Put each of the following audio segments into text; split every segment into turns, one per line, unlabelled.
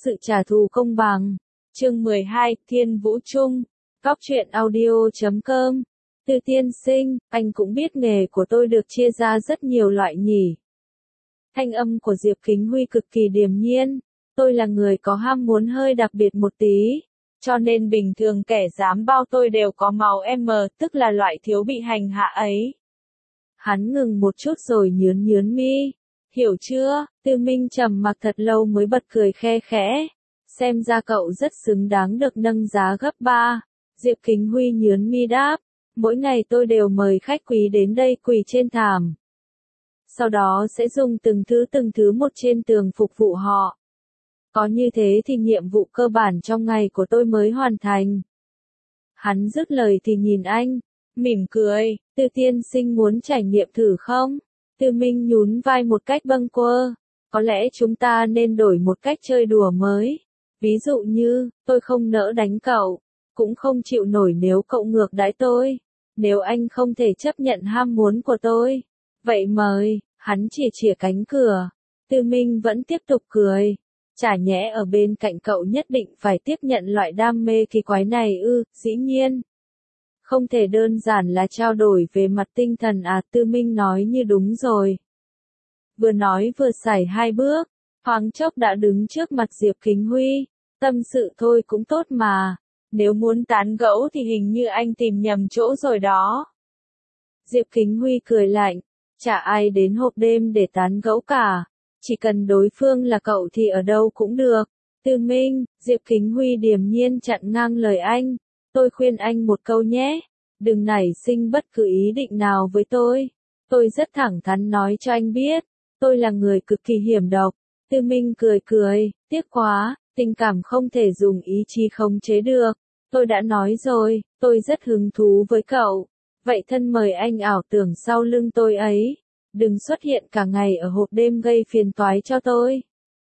sự trả thù công bằng. Chương 12, Thiên Vũ Trung. Góc truyện audio.com. Tư tiên sinh, anh cũng biết nghề của tôi được chia ra rất nhiều loại nhỉ. Thanh âm của Diệp Kính Huy cực kỳ điềm nhiên. Tôi là người có ham muốn hơi đặc biệt một tí. Cho nên bình thường kẻ dám bao tôi đều có máu M, tức là loại thiếu bị hành hạ ấy. Hắn ngừng một chút rồi nhướn mi. Hiểu chưa? Tư Minh trầm mặc thật lâu mới bật cười khe khẽ. Xem ra cậu rất xứng đáng được nâng giá gấp 3. Diệp Kính Huy nhướn mi đáp. Mỗi ngày tôi đều mời khách quý đến đây quỳ trên thảm. Sau đó sẽ dùng từng thứ một trên tường phục vụ họ. Có như thế thì nhiệm vụ cơ bản trong ngày của tôi mới hoàn thành. Hắn dứt lời thì nhìn anh, mỉm cười, Tư tiên sinh muốn trải nghiệm thử không? Tư Minh nhún vai một cách bâng quơ, có lẽ chúng ta nên đổi một cách chơi đùa mới. Ví dụ như, tôi không nỡ đánh cậu, cũng không chịu nổi nếu cậu ngược đãi tôi. Nếu anh không thể chấp nhận ham muốn của tôi, vậy mời, hắn chìa cánh cửa. Tư Minh vẫn tiếp tục cười. Chả nhẽ ở bên cạnh cậu nhất định phải tiếp nhận loại đam mê kỳ quái này ư? Dĩ nhiên. Không thể đơn giản là trao đổi về mặt tinh thần à? Tư Minh nói như đúng rồi. Vừa nói vừa sải 2 bước, thoáng chốc đã đứng trước mặt Diệp Kính Huy. Tâm sự thôi cũng tốt mà. Nếu muốn tán gẫu thì hình như anh tìm nhầm chỗ rồi đó. Diệp Kính Huy cười lạnh. Chả ai đến hộp đêm để tán gẫu cả. Chỉ cần đối phương là cậu thì ở đâu cũng được. Tư Minh, Diệp Kính Huy điềm nhiên chặn ngang lời anh. Tôi khuyên anh một câu nhé. Đừng nảy sinh bất cứ ý định nào với tôi. Tôi rất thẳng thắn nói cho anh biết. Tôi là người cực kỳ hiểm độc. Tư Minh cười, tiếc quá, tình cảm không thể dùng ý chí khống chế được. Tôi đã nói rồi, tôi rất hứng thú với cậu. Vậy thân mời anh ảo tưởng sau lưng tôi ấy. Đừng xuất hiện cả ngày ở hộp đêm gây phiền toái cho tôi.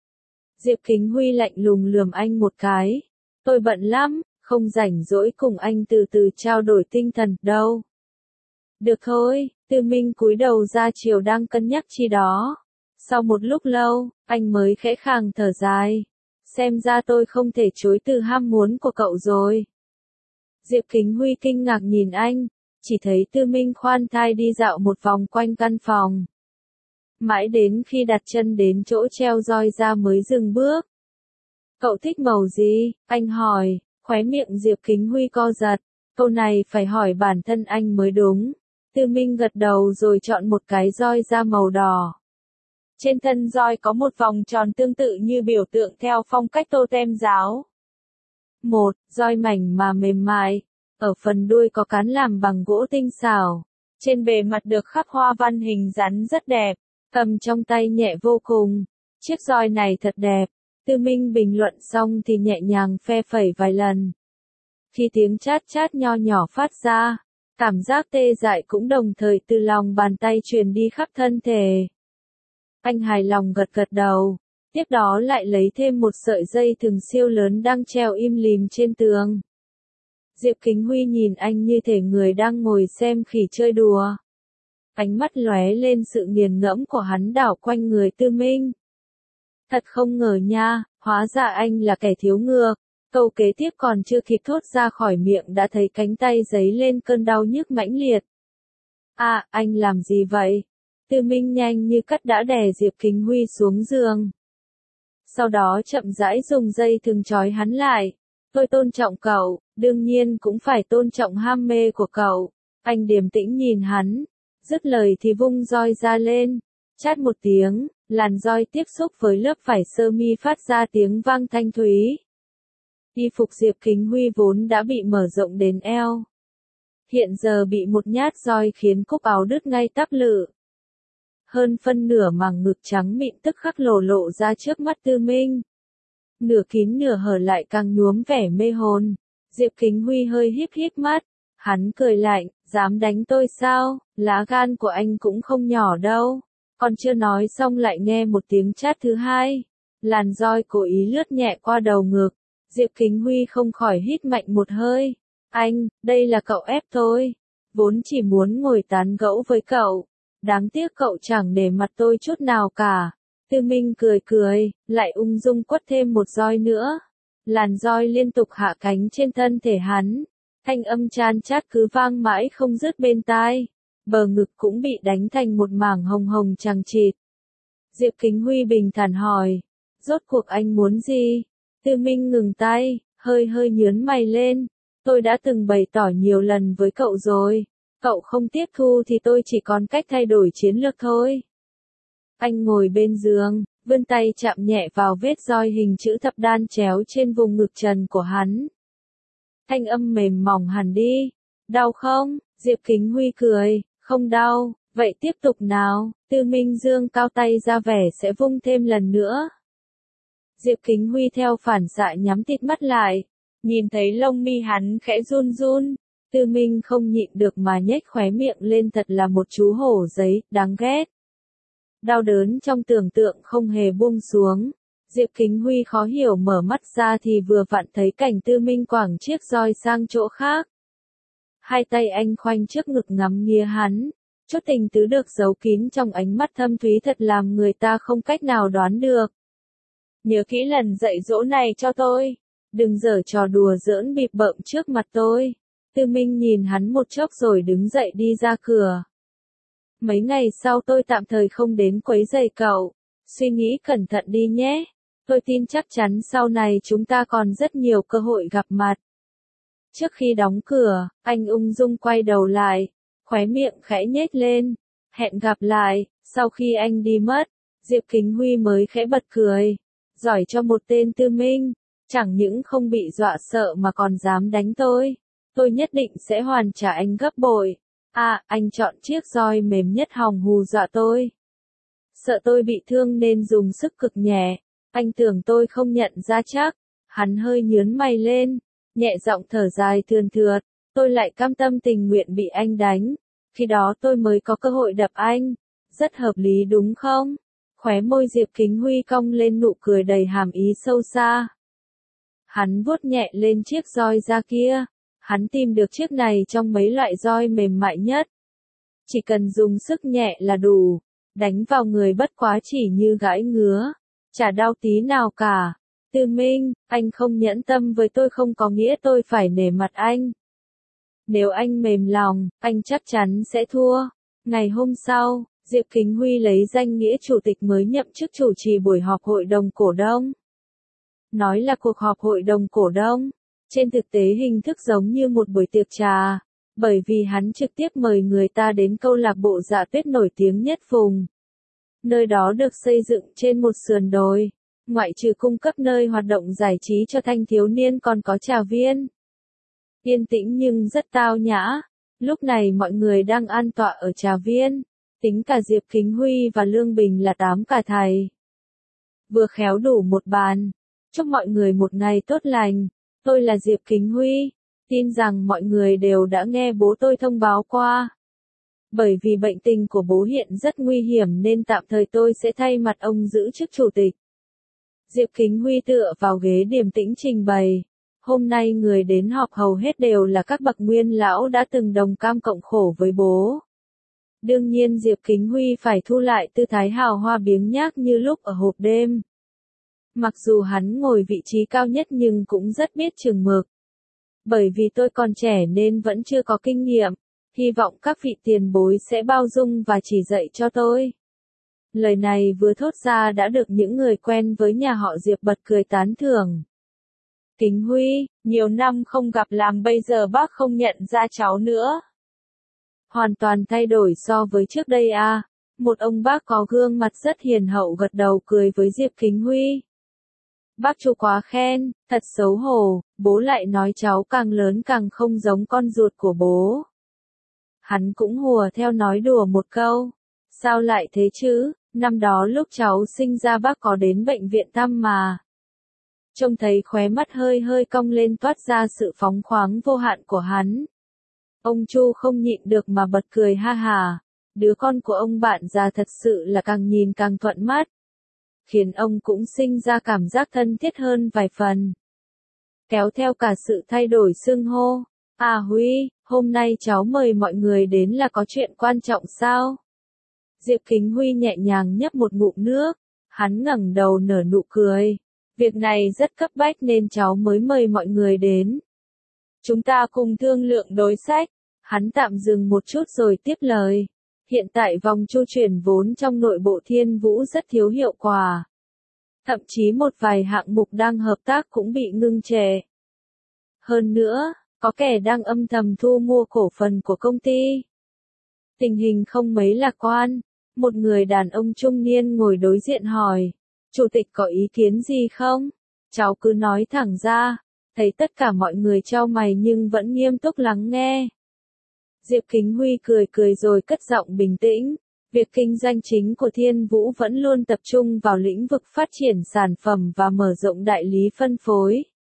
Diệp Kính Huy lạnh lùng lườm anh một cái. Tôi bận lắm, không rảnh rỗi cùng anh từ từ trao đổi tinh thần đâu. Được thôi, Tư Minh cúi đầu ra chiều đang cân nhắc chi đó. Sau một lúc lâu, anh mới khẽ khàng thở dài. Xem ra tôi không thể chối từ ham muốn của cậu rồi. Diệp Kính Huy kinh ngạc nhìn anh. Chỉ thấy Tư Minh khoan thai đi dạo một vòng quanh căn phòng. Mãi đến khi đặt chân đến chỗ treo roi ra mới dừng bước. Cậu thích màu gì? Anh hỏi, khóe miệng Diệp Kính Huy co giật. Câu này phải hỏi bản thân anh mới đúng. Tư Minh gật đầu rồi chọn một cái roi da màu đỏ. Trên thân roi có một vòng tròn tương tự như biểu tượng theo phong cách totem giáo. Một, roi mảnh mà mềm mại. Ở phần đuôi có cán làm bằng gỗ tinh xảo. Trên bề mặt được khắc hoa văn hình rắn rất đẹp. Cầm trong tay nhẹ vô cùng. Chiếc roi này thật đẹp. Tư Minh bình luận xong thì nhẹ nhàng phe phẩy vài lần. Khi tiếng chát chát nho nhỏ phát ra, cảm giác tê dại cũng đồng thời từ lòng bàn tay truyền đi khắp thân thể. Anh hài lòng gật đầu. Tiếp đó lại lấy thêm một sợi dây thừng siêu lớn đang treo im lìm trên tường. Diệp Kính Huy nhìn anh như thể người đang ngồi xem khỉ chơi đùa. Ánh mắt lóe lên sự nghiền ngẫm của hắn đảo quanh người Tư Minh. Thật không ngờ nha, hóa ra anh là kẻ thiếu ngược. Câu kế tiếp còn chưa kịp thốt ra khỏi miệng đã thấy cánh tay giấy lên cơn đau nhức mãnh liệt. À, anh làm gì vậy? Tư Minh nhanh như cắt đã đè Diệp Kính Huy xuống giường. Sau đó chậm rãi dùng dây thừng trói hắn lại. Tôi tôn trọng cậu, đương nhiên cũng phải tôn trọng ham mê của cậu. Anh điềm tĩnh nhìn hắn. Dứt lời thì vung roi ra lên. Chát một tiếng, làn roi tiếp xúc với lớp vải sơ mi phát ra tiếng vang thanh thúy. Y phục Diệp Kính Huy vốn đã bị mở rộng đến eo. Hiện giờ bị một nhát roi khiến cúc áo đứt ngay tắp lự. Hơn phân nửa màng ngực trắng mịn tức khắc lộ ra trước mắt Tư Minh. Nửa kín nửa hở lại càng nhuốm vẻ mê hồn. Diệp Kính Huy hơi híp mắt. Hắn cười lạnh, dám đánh tôi sao? Lá gan của anh cũng không nhỏ đâu. Còn chưa nói xong lại nghe một tiếng chát thứ hai. Làn roi cố ý lướt nhẹ qua đầu ngực. Diệp Kính Huy không khỏi hít mạnh một hơi. Anh, đây là cậu ép tôi. Vốn chỉ muốn ngồi tán gẫu với cậu. Đáng tiếc cậu chẳng để mặt tôi chút nào cả. Tư Minh cười cười, lại ung dung quất thêm một roi nữa. Làn roi liên tục hạ cánh trên thân thể hắn. Thanh âm chan chát cứ vang mãi không dứt bên tai. Bờ ngực cũng bị đánh thành một mảng hồng hồng chằng chịt. Diệp Kính Huy bình thản hỏi. Rốt cuộc anh muốn gì? Tư Minh ngừng tay, hơi hơi nhướng mày lên. Tôi đã từng bày tỏ nhiều lần với cậu rồi. Cậu không tiếp thu thì tôi chỉ còn cách thay đổi chiến lược thôi. Anh ngồi bên giường, vươn tay chạm nhẹ vào vết roi hình chữ thập đan chéo trên vùng ngực trần của hắn. Thanh âm mềm mỏng hẳn đi. Đau không? Diệp Kính Huy cười, không đau, vậy tiếp tục nào. Tư Minh dương cao tay ra vẻ sẽ vung thêm lần nữa. Diệp Kính Huy theo phản xạ nhắm tịt mắt lại, nhìn thấy lông mi hắn khẽ run run. Tư Minh không nhịn được mà nhếch khóe miệng lên, thật là một chú hổ giấy, đáng ghét. Đau đớn trong tưởng tượng không hề buông xuống. Diệp Kính Huy khó hiểu mở mắt ra thì vừa vặn thấy cảnh Tư Minh quẳng chiếc roi sang chỗ khác. Hai tay anh khoanh trước ngực ngắm nghía hắn. Chút tình tứ được giấu kín trong ánh mắt thâm thúy thật làm người ta không cách nào đoán được. Nhớ kỹ lần dạy dỗ này cho tôi. Đừng giở trò đùa giỡn bịp bợm trước mặt tôi. Tư Minh nhìn hắn một chốc rồi đứng dậy đi ra cửa. Mấy ngày sau tôi tạm thời không đến quấy rầy cậu. Suy nghĩ cẩn thận đi nhé. Tôi tin chắc chắn sau này chúng ta còn rất nhiều cơ hội gặp mặt. Trước khi đóng cửa, anh ung dung quay đầu lại, khóe miệng khẽ nhếch lên. Hẹn gặp lại. Sau khi anh đi mất, Diệp Kính Huy mới khẽ bật cười. Giỏi cho một tên Tư Minh. Chẳng những không bị dọa sợ mà còn dám đánh tôi. Tôi nhất định sẽ hoàn trả anh gấp bội. À, anh chọn chiếc roi mềm nhất hòng hù dọa tôi. Sợ tôi bị thương nên dùng sức cực nhẹ. Anh tưởng tôi không nhận ra chắc. Hắn hơi nhướng mày lên, nhẹ giọng thở dài thườn thượt. Tôi lại cam tâm tình nguyện bị anh đánh. Khi đó tôi mới có cơ hội đập anh. Rất hợp lý đúng không? Khóe môi Diệp Kính Huy cong lên nụ cười đầy hàm ý sâu xa. Hắn vuốt nhẹ lên chiếc roi da kia. Hắn tìm được chiếc này trong mấy loại roi mềm mại nhất. Chỉ cần dùng sức nhẹ là đủ. Đánh vào người bất quá chỉ như gãi ngứa. Chả đau tí nào cả. Tư Minh, anh không nhẫn tâm với tôi không có nghĩa tôi phải nể mặt anh. Nếu anh mềm lòng, anh chắc chắn sẽ thua. Ngày hôm sau, Diệp Kính Huy lấy danh nghĩa chủ tịch mới nhậm chức chủ trì buổi họp hội đồng cổ đông. Nói là cuộc họp hội đồng cổ đông. Trên thực tế hình thức giống như một buổi tiệc trà, bởi vì hắn trực tiếp mời người ta đến câu lạc bộ Dạ Tuyết nổi tiếng nhất vùng. Nơi đó được xây dựng trên một sườn đồi, ngoại trừ cung cấp nơi hoạt động giải trí cho thanh thiếu niên còn có trà viên. Yên tĩnh nhưng rất tao nhã, lúc này mọi người đang an tọa ở trà viên, tính cả Diệp Kính Huy và Lương Bình là 8 cả thầy. Vừa khéo đủ một bàn, chúc mọi người một ngày tốt lành. Tôi là Diệp Kính Huy, tin rằng mọi người đều đã nghe bố tôi thông báo qua. Bởi vì bệnh tình của bố hiện rất nguy hiểm nên tạm thời tôi sẽ thay mặt ông giữ chức chủ tịch. Diệp Kính Huy tựa vào ghế điềm tĩnh trình bày. Hôm nay người đến họp hầu hết đều là các bậc nguyên lão đã từng đồng cam cộng khổ với bố. Đương nhiên Diệp Kính Huy phải thu lại tư thái hào hoa biếng nhác như lúc ở hộp đêm. Mặc dù hắn ngồi vị trí cao nhất nhưng cũng rất biết chừng mực. Bởi vì tôi còn trẻ nên vẫn chưa có kinh nghiệm, hy vọng các vị tiền bối sẽ bao dung và chỉ dạy cho tôi. Lời này vừa thốt ra đã được những người quen với nhà họ Diệp bật cười tán thưởng. Kính Huy, nhiều năm không gặp làm bây giờ bác không nhận ra cháu nữa. Hoàn toàn thay đổi so với trước đây à. Một ông bác có gương mặt rất hiền hậu gật đầu cười với Diệp Kính Huy. Bác chú quá khen, thật xấu hổ, bố lại nói cháu càng lớn càng không giống con ruột của bố. Hắn cũng hùa theo nói đùa một câu. Sao lại thế chứ, năm đó lúc cháu sinh ra bác có đến bệnh viện thăm mà. Trông thấy khóe mắt hơi hơi cong lên toát ra sự phóng khoáng vô hạn của hắn. Ông Chu không nhịn được mà bật cười ha hà. Đứa con của ông bạn già thật sự là càng nhìn càng thuận mắt. Khiến ông cũng sinh ra cảm giác thân thiết hơn vài phần. Kéo theo cả sự thay đổi xưng hô. À Huy, hôm nay cháu mời mọi người đến là có chuyện quan trọng sao? Diệp Kính Huy nhẹ nhàng nhấp một ngụm nước. Hắn ngẩng đầu nở nụ cười. Việc này rất cấp bách nên cháu mới mời mọi người đến. Chúng ta cùng thương lượng đối sách. Hắn tạm dừng một chút rồi tiếp lời. Hiện tại vòng chu chuyển vốn trong nội bộ Thiên Vũ rất thiếu hiệu quả. Thậm chí một vài hạng mục đang hợp tác cũng bị ngưng trệ. Hơn nữa, có kẻ đang âm thầm thu mua cổ phần của công ty. Tình hình không mấy lạc quan. Một người đàn ông trung niên ngồi đối diện hỏi. Chủ tịch có ý kiến gì không? Cháu cứ nói thẳng ra. Thấy tất cả mọi người chau mày nhưng vẫn nghiêm túc lắng nghe. Diệp Kính Huy cười cười rồi cất giọng bình tĩnh. Việc kinh doanh chính của Thiên Vũ vẫn luôn tập trung vào lĩnh vực phát triển sản phẩm và mở rộng đại lý phân phối.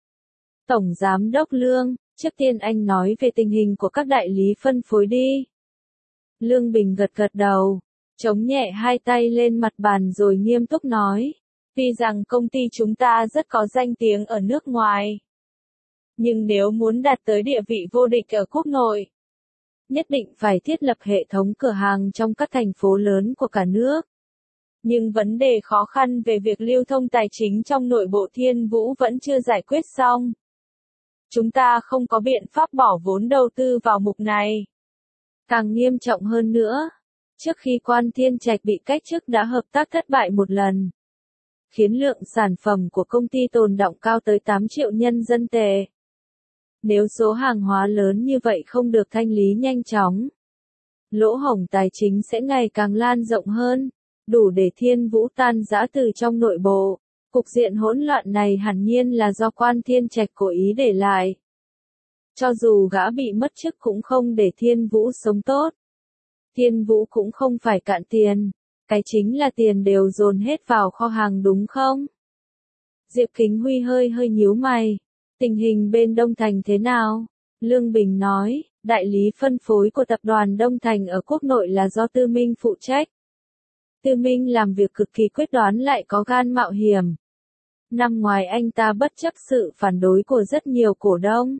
Tổng Giám đốc Lương, trước tiên anh nói về tình hình của các đại lý phân phối đi. Lương Bình gật gật đầu, chống nhẹ hai tay lên mặt bàn rồi nghiêm túc nói. Tuy rằng công ty chúng ta rất có danh tiếng ở nước ngoài. Nhưng nếu muốn đạt tới địa vị vô địch ở quốc nội, nhất định phải thiết lập hệ thống cửa hàng trong các thành phố lớn của cả nước. Nhưng vấn đề khó khăn về việc lưu thông tài chính trong nội bộ Thiên Vũ vẫn chưa giải quyết xong. Chúng ta không có biện pháp bỏ vốn đầu tư vào mục này. Càng nghiêm trọng hơn nữa, trước khi Quan Thiên Trạch bị cách chức đã hợp tác thất bại một lần, khiến lượng sản phẩm của công ty tồn đọng cao tới 8 triệu nhân dân tệ. Nếu số hàng hóa lớn như vậy không được thanh lý nhanh chóng, lỗ hổng tài chính sẽ ngày càng lan rộng hơn, đủ để Thiên Vũ tan rã từ trong nội bộ. Cục diện hỗn loạn này hẳn nhiên là do Quan Thiên Trạch cố ý để lại. Cho dù gã bị mất chức cũng không để Thiên Vũ sống tốt. Thiên Vũ cũng không phải cạn tiền, cái chính là tiền đều dồn hết vào kho hàng đúng không? Diệp Kính Huy hơi nhíu mày. Tình hình bên Đông Thành thế nào? Lương Bình nói, đại lý phân phối của tập đoàn Đông Thành ở quốc nội là do Tư Minh phụ trách. Tư Minh làm việc cực kỳ quyết đoán lại có gan mạo hiểm. Năm ngoài anh ta bất chấp sự phản đối của rất nhiều cổ đông,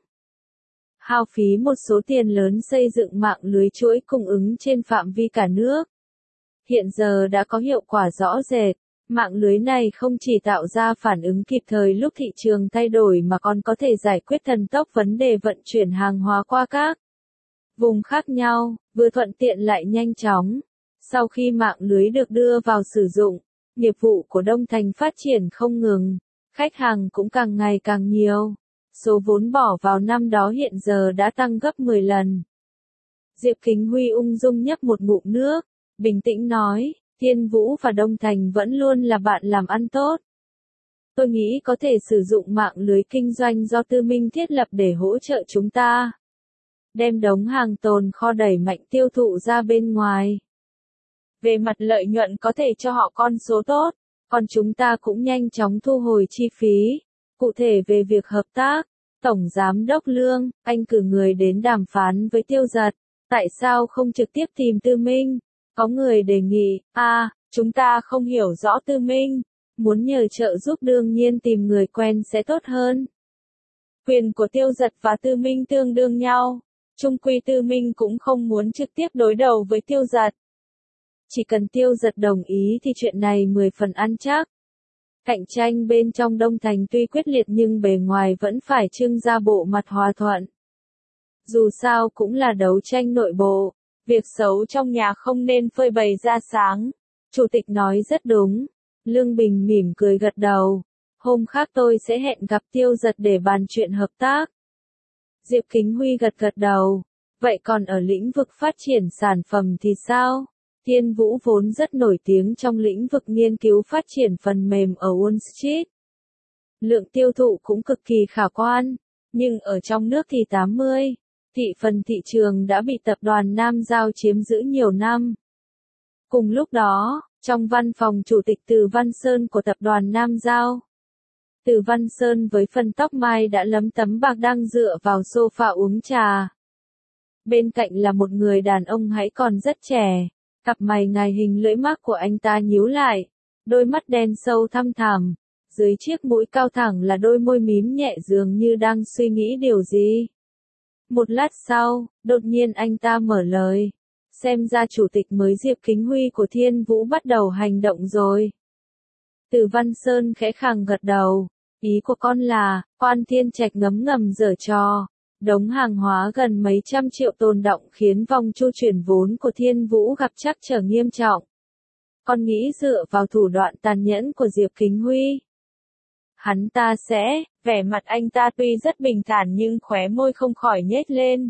hao phí một số tiền lớn xây dựng mạng lưới chuỗi cung ứng trên phạm vi cả nước. Hiện giờ đã có hiệu quả rõ rệt. Mạng lưới này không chỉ tạo ra phản ứng kịp thời lúc thị trường thay đổi mà còn có thể giải quyết thần tốc vấn đề vận chuyển hàng hóa qua các vùng khác nhau, vừa thuận tiện lại nhanh chóng. Sau khi mạng lưới được đưa vào sử dụng, nghiệp vụ của Đông Thành phát triển không ngừng, khách hàng cũng càng ngày càng nhiều. Số vốn bỏ vào năm đó hiện giờ đã tăng gấp 10 lần. Diệp Kính Huy ung dung nhấp một ngụm nước, bình tĩnh nói. Thiên Vũ và Đông Thành vẫn luôn là bạn làm ăn tốt. Tôi nghĩ có thể sử dụng mạng lưới kinh doanh do Tư Minh thiết lập để hỗ trợ chúng ta. Đem đống hàng tồn kho đẩy mạnh tiêu thụ ra bên ngoài. Về mặt lợi nhuận có thể cho họ con số tốt, còn chúng ta cũng nhanh chóng thu hồi chi phí. Cụ thể về việc hợp tác, Tổng Giám đốc Lương, anh cử người đến đàm phán với Tiêu Giật. Tại sao không trực tiếp tìm Tư Minh? Có người đề nghị, chúng ta không hiểu rõ Tư Minh, muốn nhờ trợ giúp đương nhiên tìm người quen sẽ tốt hơn. Quyền của Tiêu Giật và Tư Minh tương đương nhau, chung quy Tư Minh cũng không muốn trực tiếp đối đầu với Tiêu Giật. Chỉ cần Tiêu Giật đồng ý thì chuyện này 10 phần ăn chắc. Cạnh tranh bên trong Đông Thành tuy quyết liệt nhưng bề ngoài vẫn phải trưng ra bộ mặt hòa thuận. Dù sao cũng là đấu tranh nội bộ. Việc xấu trong nhà không nên phơi bày ra sáng. Chủ tịch nói rất đúng. Lương Bình mỉm cười gật đầu. Hôm khác tôi sẽ hẹn gặp Tiêu Giật để bàn chuyện hợp tác. Diệp Kính Huy gật đầu. Vậy còn ở lĩnh vực phát triển sản phẩm thì sao? Thiên Vũ vốn rất nổi tiếng trong lĩnh vực nghiên cứu phát triển phần mềm ở Wall Street. Lượng tiêu thụ cũng cực kỳ khả quan. Nhưng ở trong nước thì 80. Thị phần thị trường đã bị tập đoàn Nam Giao chiếm giữ nhiều năm. Cùng lúc đó, trong văn phòng chủ tịch Từ Văn Sơn của tập đoàn Nam Giao, Từ Văn Sơn với phần tóc mai đã lấm tấm bạc đang dựa vào sofa uống trà. Bên cạnh là một người đàn ông hãy còn rất trẻ, cặp mày ngài hình lưỡi mác của anh ta nhíu lại, đôi mắt đen sâu thăm thẳm, dưới chiếc mũi cao thẳng là đôi môi mím nhẹ dường như đang suy nghĩ điều gì. Một lát sau, đột nhiên anh ta mở lời. Xem ra chủ tịch mới Diệp Kính Huy của Thiên Vũ bắt đầu hành động rồi. Từ Văn Sơn khẽ khàng gật đầu. Ý của con là, Quan Thiên Trạch ngấm ngầm giở trò. Đống hàng hóa gần mấy trăm triệu tồn đọng khiến vòng chu chuyển vốn của Thiên Vũ gặp trắc trở nghiêm trọng. Con nghĩ dựa vào thủ đoạn tàn nhẫn của Diệp Kính Huy, hắn ta sẽ, vẻ mặt anh ta tuy rất bình thản nhưng khóe môi không khỏi nhếch lên.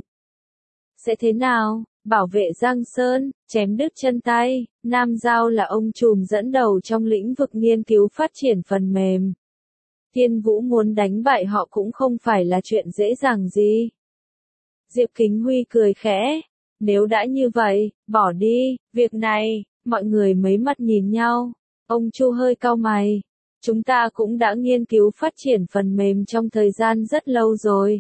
Sẽ thế nào? Bảo vệ Giang Sơn, chém đứt chân tay. Nam Giao là ông trùm dẫn đầu trong lĩnh vực nghiên cứu phát triển phần mềm. Thiên Vũ muốn đánh bại họ cũng không phải là chuyện dễ dàng gì. Diệp Kính Huy cười khẽ. Nếu đã như vậy, bỏ đi, việc này, mọi người mấy mặt nhìn nhau. Ông Chu hơi cau mày. Chúng ta cũng đã nghiên cứu phát triển phần mềm trong thời gian rất lâu rồi.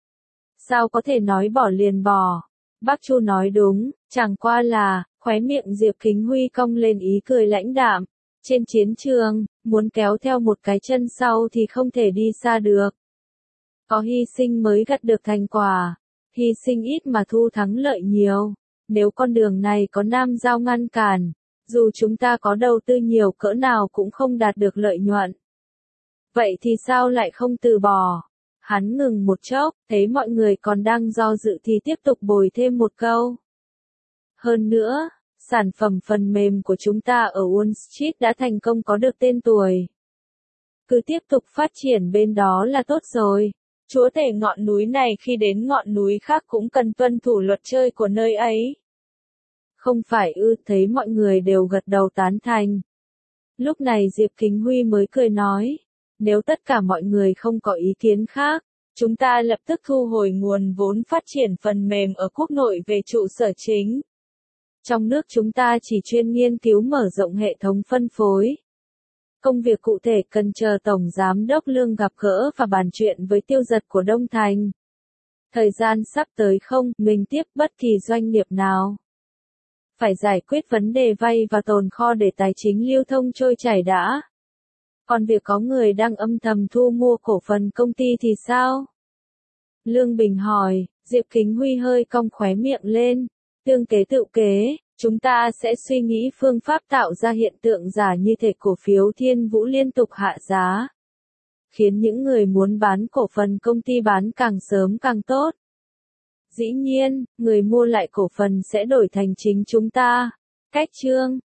Sao có thể nói bỏ liền bỏ? Bác Chu nói đúng, chẳng qua là, khóe miệng Diệp Kính Huy cong lên ý cười lãnh đạm. Trên chiến trường, muốn kéo theo một cái chân sau thì không thể đi xa được. Có hy sinh mới gặt được thành quả. Hy sinh ít mà thu thắng lợi nhiều. Nếu con đường này có Nam Giao ngăn cản, dù chúng ta có đầu tư nhiều cỡ nào cũng không đạt được lợi nhuận. Vậy thì sao lại không từ bỏ? Hắn ngừng một chốc, thấy mọi người còn đang do dự thì tiếp tục bồi thêm một câu. Hơn nữa, sản phẩm phần mềm của chúng ta ở Wall Street đã thành công có được tên tuổi. Cứ tiếp tục phát triển bên đó là tốt rồi. Chúa tể ngọn núi này khi đến ngọn núi khác cũng cần tuân thủ luật chơi của nơi ấy. Không phải ư? Thấy mọi người đều gật đầu tán thành. Lúc này Diệp Kính Huy mới cười nói. Nếu tất cả mọi người không có ý kiến khác, chúng ta lập tức thu hồi nguồn vốn phát triển phần mềm ở quốc nội về trụ sở chính. Trong nước chúng ta chỉ chuyên nghiên cứu mở rộng hệ thống phân phối. Công việc cụ thể cần chờ Tổng Giám đốc Lương gặp gỡ và bàn chuyện với Tiêu Giật của Đông Thành. Thời gian sắp tới không ngừng tiếp bất kỳ doanh nghiệp nào. Phải giải quyết vấn đề vay và tồn kho để tài chính lưu thông trôi chảy đã. Còn việc có người đang âm thầm thu mua cổ phần công ty thì sao? Lương Bình hỏi. Diệp Kính Huy hơi cong khóe miệng lên. Tương kế tự kế, chúng ta sẽ suy nghĩ phương pháp tạo ra hiện tượng giả như thể cổ phiếu Thiên Vũ liên tục hạ giá. Khiến những người muốn bán cổ phần công ty bán càng sớm càng tốt. Dĩ nhiên, người mua lại cổ phần sẽ đổi thành chính chúng ta. Cách chương